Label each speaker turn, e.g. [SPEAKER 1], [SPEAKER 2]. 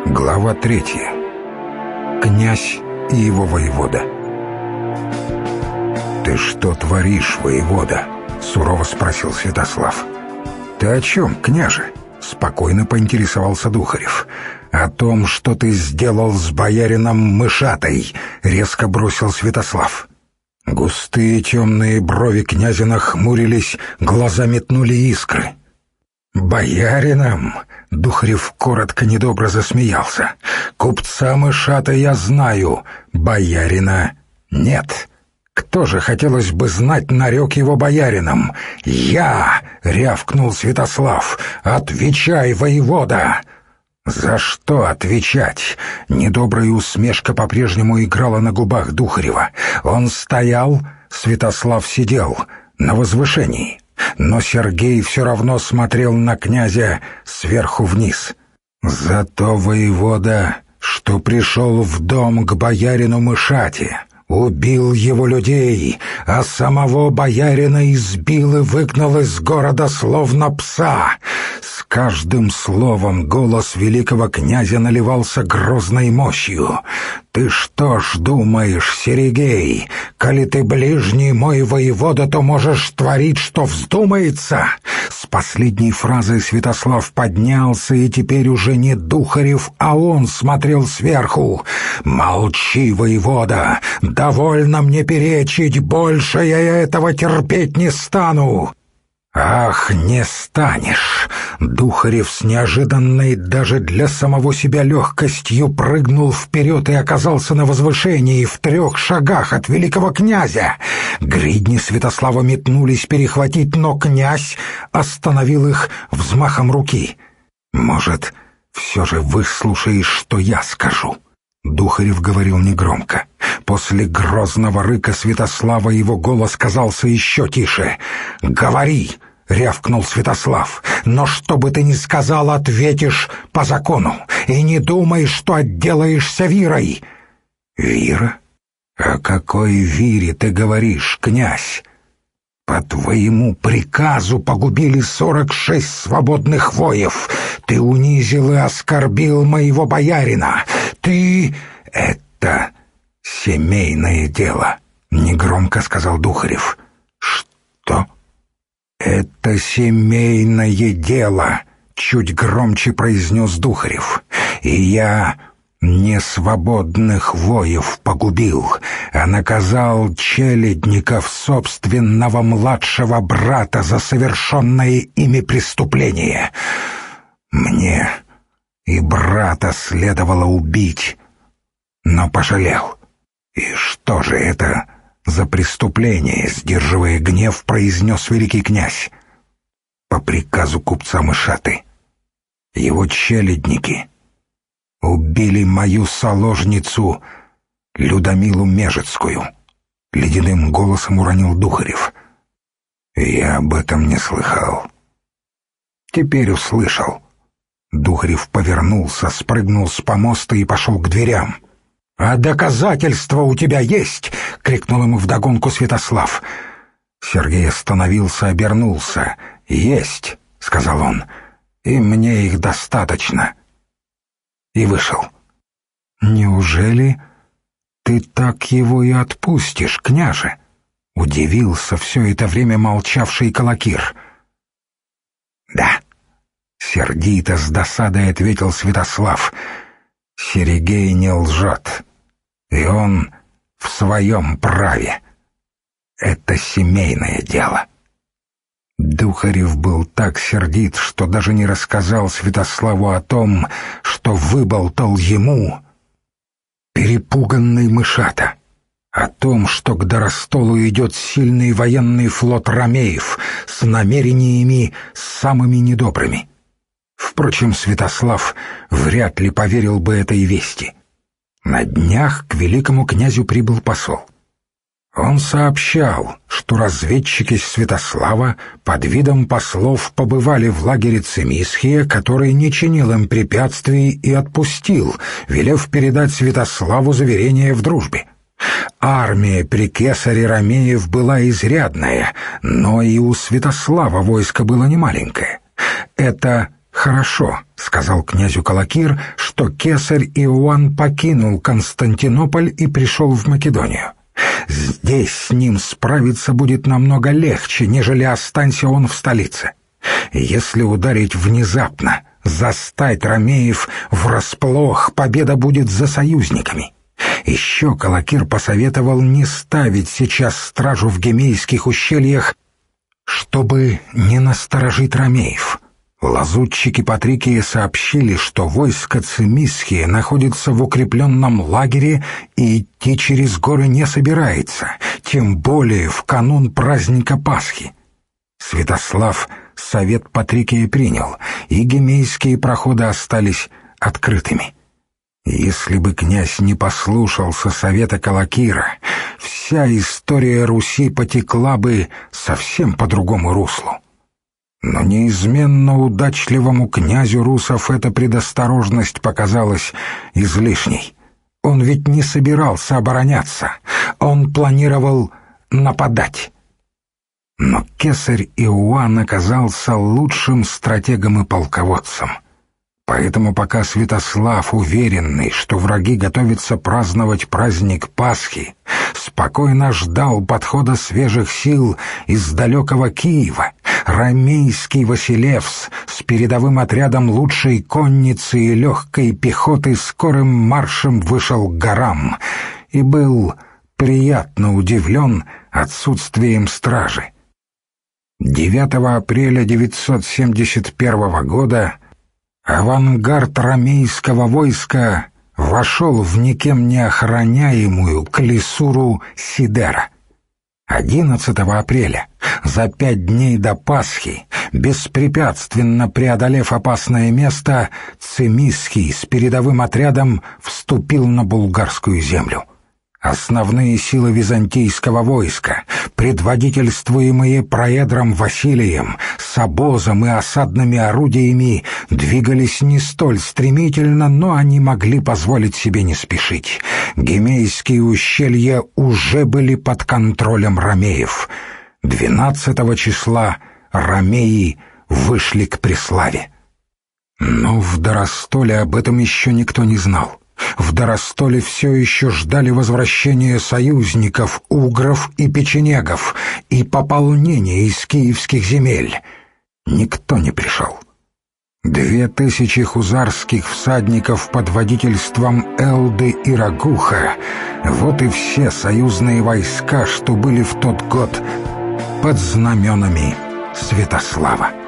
[SPEAKER 1] Глава 3. Князь и его воевода. «Ты что творишь, воевода?» — сурово спросил Святослав. «Ты о чем, княже?» — спокойно поинтересовался Духарев. «О том, что ты сделал с боярином Мышатой», — резко бросил Святослав. Густые темные брови князя нахмурились, глаза метнули искры. «Боярином?» — Духарев коротко недобро засмеялся. «Купца Мышата я знаю, боярина нет. Кто же, хотелось бы знать, нарек его боярином? Я!» — рявкнул Святослав. «Отвечай, воевода!» «За что отвечать?» Недобрая усмешка по-прежнему играла на губах Духарева. Он стоял, Святослав сидел на возвышении. Но Сергей все равно смотрел на князя сверху вниз. «За то, воевода, что пришел в дом к боярину Мышате, убил его людей, а самого боярина избил и выгнал из города словно пса». С каждым словом голос великого князя наливался грозной мощью. «Ты что ж думаешь, Сергей, коли ты ближний мой воевода, то можешь творить, что вздумается?» С последней фразой Святослав поднялся, и теперь уже не Духарев, а он смотрел сверху. «Молчи, воевода! Довольно мне перечить, больше я этого терпеть не стану!» «Ах, не станешь!» Духарев с неожиданной даже для самого себя легкостью прыгнул вперед и оказался на возвышении в 3 шагах от великого князя. Гридни Святослава метнулись перехватить, но князь остановил их взмахом руки. «Может, все же выслушаешь, что я скажу?» Духарев говорил негромко. После грозного рыка Святослава его голос казался еще тише. «Говори!» — рявкнул Святослав. «Но что бы ты ни сказал, ответишь по закону. И не думай, что отделаешься вирой». «Вира? О какой вире ты говоришь, князь? По твоему приказу погубили 46 свободных воев. Ты унизил и оскорбил моего боярина. Ты... это семейное дело», — негромко сказал Духарев. «Что?» «Это семейное дело», — чуть громче произнес Духарев. «И я не свободных воев погубил, а наказал челядников собственного младшего брата за совершенное ими преступление. Мне и брата следовало убить, но пожалел. И что же это за преступление?» — сдерживая гнев, произнес великий князь. «По приказу купца Мышаты его челядники убили мою соложницу Людомилу Межецкую», — ледяным голосом уронил Духарев. «Я об этом не слыхал. Теперь услышал». Духарев повернулся, спрыгнул с помоста и пошел к дверям. «А доказательства у тебя есть?» — крикнул ему вдогонку Святослав. Сергей остановился, обернулся. «Есть», — сказал он, — «и мне их достаточно». И вышел. «Неужели ты так его и отпустишь, княже?» — удивился все это время молчавший Колокир. «Да», — сердито с досадой ответил Святослав, — «Сергей не лжет, и он в своем праве. Это семейное дело». Духарев был так сердит, что даже не рассказал Святославу о том, что выболтал ему перепуганный Мышата, о том, что к Доростолу идет сильный военный флот ромеев с намерениями самыми недобрыми. Впрочем, Святослав вряд ли поверил бы этой вести. На днях к великому князю прибыл посол. Он сообщал, что разведчики Святослава под видом послов побывали в лагере Цимисхия, который не чинил им препятствий и отпустил, велев передать Святославу заверение в дружбе. Армия при кесаре ромеев была изрядная, но и у Святослава войско было немаленькое. Это «Хорошо», — сказал князю Калакир, что кесарь Иоанн покинул Константинополь и пришел в Македонию. «Здесь с ним справиться будет намного легче, нежели останься он в столице. Если ударить внезапно, застать ромеев врасплох, победа будет за союзниками». Еще Калакир посоветовал не ставить сейчас стражу в Гемейских ущельях, чтобы не насторожить ромеев. Лазутчики Патрикии сообщили, что войско Цимисхие находится в укрепленном лагере и идти через горы не собирается, тем более в канун праздника Пасхи. Святослав совет Патрикии принял, и гемейские проходы остались открытыми. Если бы князь не послушался совета Калакира, вся история Руси потекла бы совсем по другому руслу. Но неизменно удачливому князю русов эта предосторожность показалась излишней. Он ведь не собирался обороняться, он планировал нападать. Но кесарь Иоанн оказался лучшим стратегом и полководцем. Поэтому пока Святослав, уверенный, что враги готовятся праздновать праздник Пасхи, спокойно ждал подхода свежих сил из далекого Киева, ромейский Василевс с передовым отрядом лучшей конницы и легкой пехоты скорым маршем вышел к горам и был приятно удивлен отсутствием стражи. 9 апреля 971 года авангард ромейского войска вошел в никем не охраняемую клисуру Сидера. 11 апреля, за 5 дней до Пасхи, беспрепятственно преодолев опасное место, Цимисхий с передовым отрядом вступил на булгарскую землю. Основные силы византийского войска, предводительствуемые проедром Василием, с обозом и осадными орудиями, двигались не столь стремительно, но они могли позволить себе не спешить. Гемейские ущелья уже были под контролем ромеев. 12 числа ромеи вышли к Преславе. Но в Доростоле об этом еще никто не знал. В Доростоле все еще ждали возвращения союзников, угров и печенегов, и пополнения из киевских земель. Никто не пришел. 2000 хузарских всадников под водительством Элды и Рагуха — вот и все союзные войска, что были в тот год под знаменами Святослава.